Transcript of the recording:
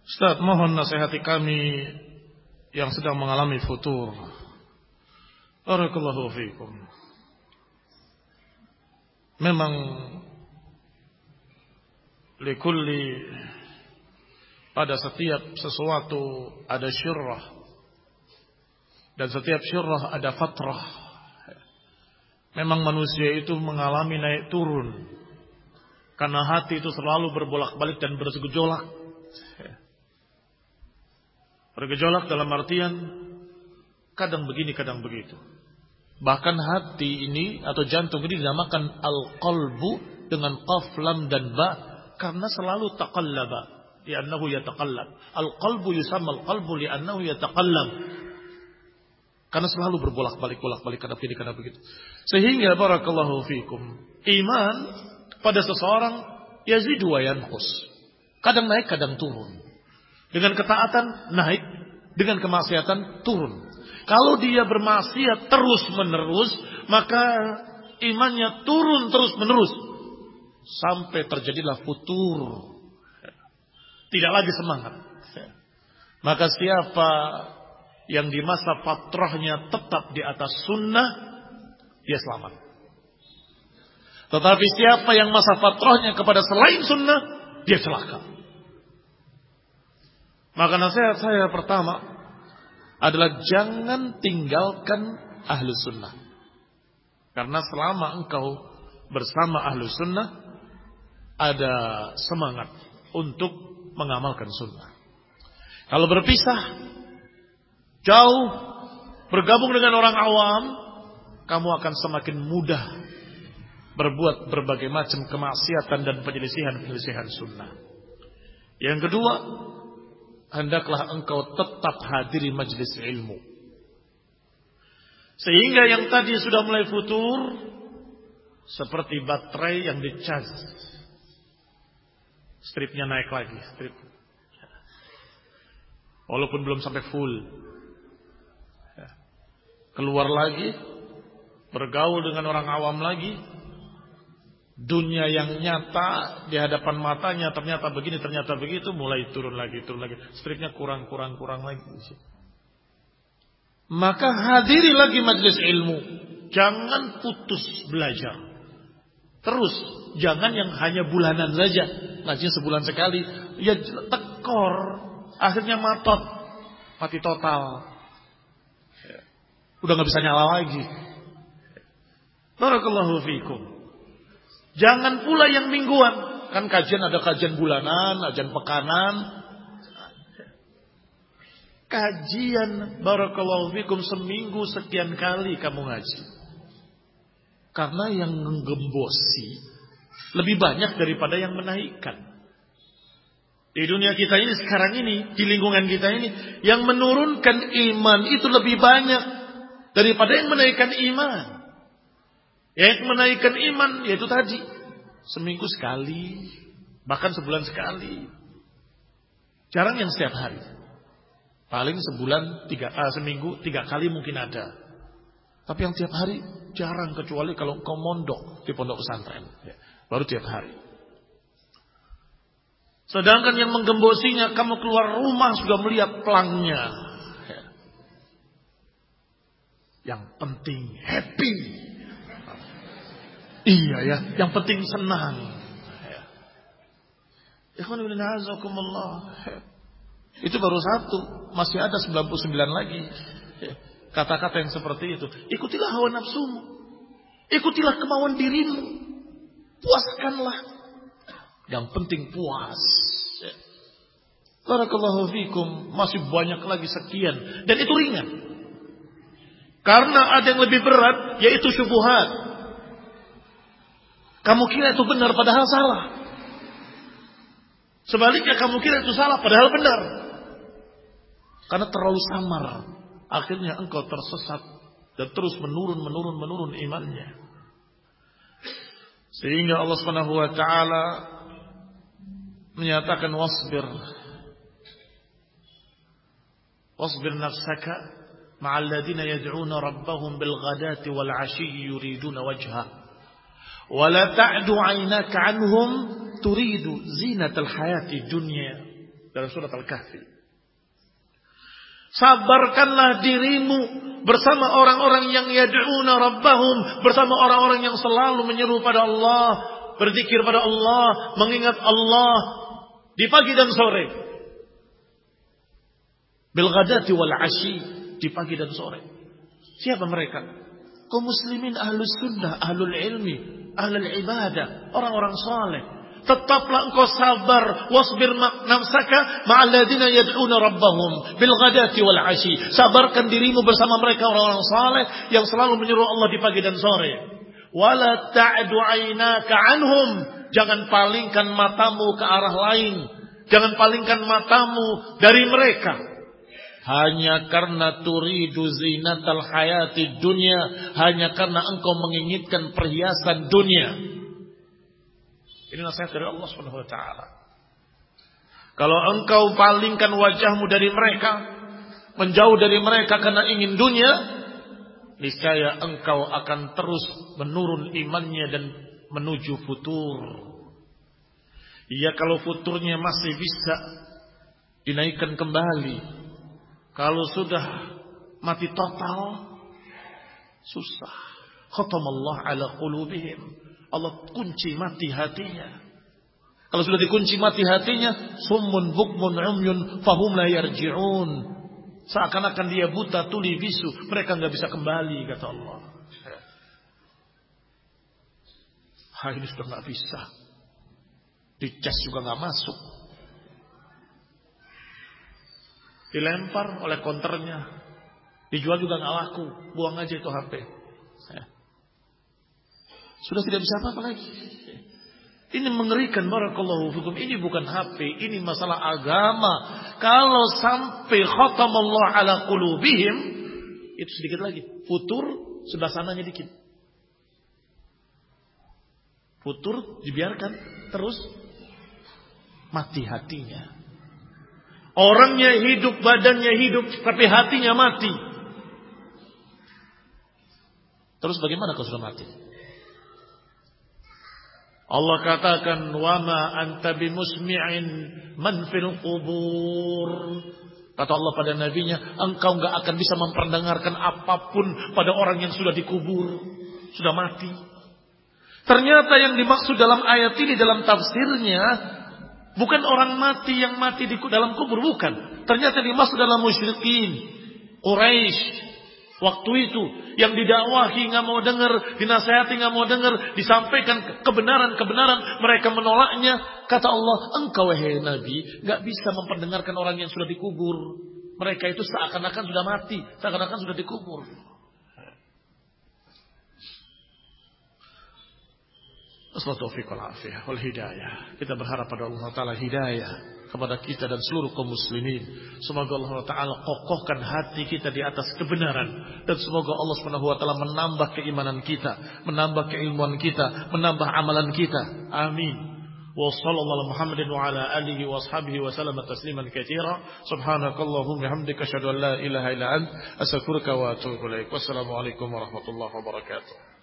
Ustaz, mohon nasihati kami yang sedang mengalami futur. Barakallahu fiikum. Memang likulli, pada setiap sesuatu ada syirrah, dan setiap syirrah ada fatrah. Memang manusia itu mengalami naik turun, karena hati itu selalu berbolak-balik dan bergejolak. Bergejolak dalam artian kadang begini, kadang begitu. Bahkan hati ini atau jantung ini dinamakan al-qalbu dengan qaf, lam dan ba karena selalu taqallaba, li'annahu yataqallab. Al-qalbu yusamma al-qalbu li'annahu yataqallab. Karena selalu berbolak-balik kadang begini, kadang begitu. Sehingga barakallahu fikum, iman pada seseorang yazidu wa yanqus. Kadang naik, kadang turun. Dengan ketaatan naik, dengan kemaksiatan turun. Kalau dia bermaksiat terus-menerus, maka imannya turun terus-menerus sampai terjadilah futur. Tidak lagi semangat. Maka siapa yang di masa fatrahnya tetap di atas sunnah, dia selamat. Tetapi siapa yang masa fatrahnya kepada selain sunnah, dia celaka. Maka nasihat saya pertama adalah jangan tinggalkan ahlu sunnah. Karena selama engkau bersama ahlu sunnah, ada semangat untuk mengamalkan sunnah. Kalau berpisah, jauh, bergabung dengan orang awam, kamu akan semakin mudah berbuat berbagai macam kemaksiatan dan penyelisihan sunnah. Yang kedua, hendaklah engkau tetap hadiri majelis ilmu. Sehingga yang tadi sudah mulai futur, seperti baterai yang dicas, stripnya naik lagi, walaupun belum sampai full, keluar lagi, bergaul dengan orang awam lagi. Dunia yang nyata di hadapan matanya ternyata begini, ternyata begitu, mulai turun lagi. Stripnya kurang lagi. Maka hadiri lagi majelis ilmu. Jangan putus belajar. Terus, jangan yang hanya bulanan saja. Ngaji sebulan sekali, ya tekor. Akhirnya mati total. Udah gak bisa nyala lagi. Barakallahu fiikum. Jangan pula yang mingguan. Kan kajian ada kajian bulanan, kajian pekanan. Kajian barakallahu fikum seminggu sekian kali kamu ngaji. Karena yang menggembosi lebih banyak daripada yang menaikkan. Di dunia kita ini sekarang ini, di lingkungan kita ini, yang menurunkan iman itu lebih banyak daripada yang menaikkan iman. Yang menaikkan iman yaitu tadi seminggu sekali, bahkan sebulan sekali. Jarang yang setiap hari. Paling sebulan seminggu 3 kali mungkin ada. Tapi yang tiap hari jarang, kecuali kalau kau mondok di pondok pesantren, baru tiap hari. Sedangkan yang menggembosinya, kamu keluar rumah sudah melihat pelangnya. Yang penting happy. Iya ya, yang penting senang. Itu baru satu, masih ada 99 lagi. Kata-kata yang seperti itu. Ikutilah hawa nafsumu, ikutilah kemauan dirimu, puaskanlah. Yang penting puas. Barakallahu fikum. Masih banyak lagi sekian, dan itu ringan. Karena ada yang lebih berat, yaitu syubhat. Kamu kira itu benar padahal salah. Sebaliknya kamu kira itu salah padahal benar. Karena terlalu samar, akhirnya engkau tersesat dan terus menurun imannya. Sehingga Allah Subhanahu wa taala menyatakan wasbir nafsaka ma'al ladina yad'una rabbahum bil ghadati wal 'ashiyyi yuriduna wajha. Wala ta'du 'ainaka 'anhum turidu zinatal hayati dunya. dalam surat Al-Kahfi. Sabarkanlah dirimu bersama orang-orang yang yad'una rabbahum, bersama orang-orang yang selalu menyeru pada Allah, berzikir pada Allah, mengingat Allah di pagi dan sore. Bil ghadati wal 'asyi, di pagi dan sore. Siapa mereka? Kaum muslimin ahlus sunnah, ahlul ilmi, ahlul ibadah, orang-orang saleh. Tetaplah engkau sabar, wasbir nafsaka ma'al ladzina yad'una rabbahum bil ghadati wal 'asyi. Sabarkan dirimu bersama mereka orang-orang saleh yang selalu menyeru Allah di pagi dan sore. Wala ta'du 'ainaka 'anhum. Jangan palingkan matamu ke arah lain. Jangan palingkan matamu dari mereka. Hanya karena turidu zinatal hayati dunya, hanya karena engkau menginginkan perhiasan dunia. Ini nasihat dari Allah Subhanahu wa taala. Kalau engkau palingkan wajahmu dari mereka, menjauh dari mereka karena ingin dunia, niscaya engkau akan terus menurun imannya dan menuju futur. Iya, kalau futurnya masih bisa dinaikkan kembali. Kalau sudah mati total, susah. Khatamallah ala qulubihim. Allah kunci mati hatinya. Kalau sudah dikunci mati hatinya, summun bukmun umyun fahum la yarji'un. Seakan-akan dia buta tuli bisu, mereka enggak bisa kembali, kata Allah. Ini sudah enggak bisa. Dicas juga enggak masuk. Dilempar oleh konternya, dijual juga enggak laku, buang aja itu HP. Sudah tidak bisa apa-apa lagi. Ini mengerikan, barakallahu fikum. Ini bukan HP, ini masalah agama. Kalau sampai khatamallah ala qulubihim, itu sedikit lagi. Futur sebelah sananya dikit. Futur dibiarkan, terus mati hatinya. Orangnya hidup, badannya hidup, tapi hatinya mati. Terus bagaimana kalau sudah mati? Allah katakan, wama anta bimusmi'in man fil qubur. Kata Allah pada nabinya, engkau enggak akan bisa memperdengarkan apapun pada orang yang sudah dikubur, sudah mati. Ternyata yang dimaksud dalam ayat ini, dalam tafsirnya, bukan orang mati yang mati di dalam kubur, bukan. Ternyata dimaksud dalam musyrikin Quraisy. Waktu itu yang didakwahi nggak mau dengar, dinasihati nggak mau dengar, disampaikan kebenaran-kebenaran, mereka menolaknya. Kata Allah, engkau wahai Nabi nggak bisa memperdengarkan orang yang sudah dikubur. Mereka itu seakan-akan sudah mati, seakan-akan sudah dikubur. Taufiq wal afiyah wal hidayah. Kita berharap pada Allah Ta'ala hidayah kepada kita dan seluruh kaum muslimin. Semoga Allah Ta'ala kokohkan hati kita di atas kebenaran. Dan semoga Allah Subhanahu wa Ta'ala menambah keimanan kita, menambah keilmuan kita, menambah amalan kita. Amin. Wa sallallahu Muhammadin wa ala alihi wa ashabihi wa sallam tasliman katsira. Subhanakallahumma hamdika asyhadu an la ilaha illa anta astaghfiruka wa atubu ilaik. Wassalamu alaikum warahmatullahi wabarakatuh.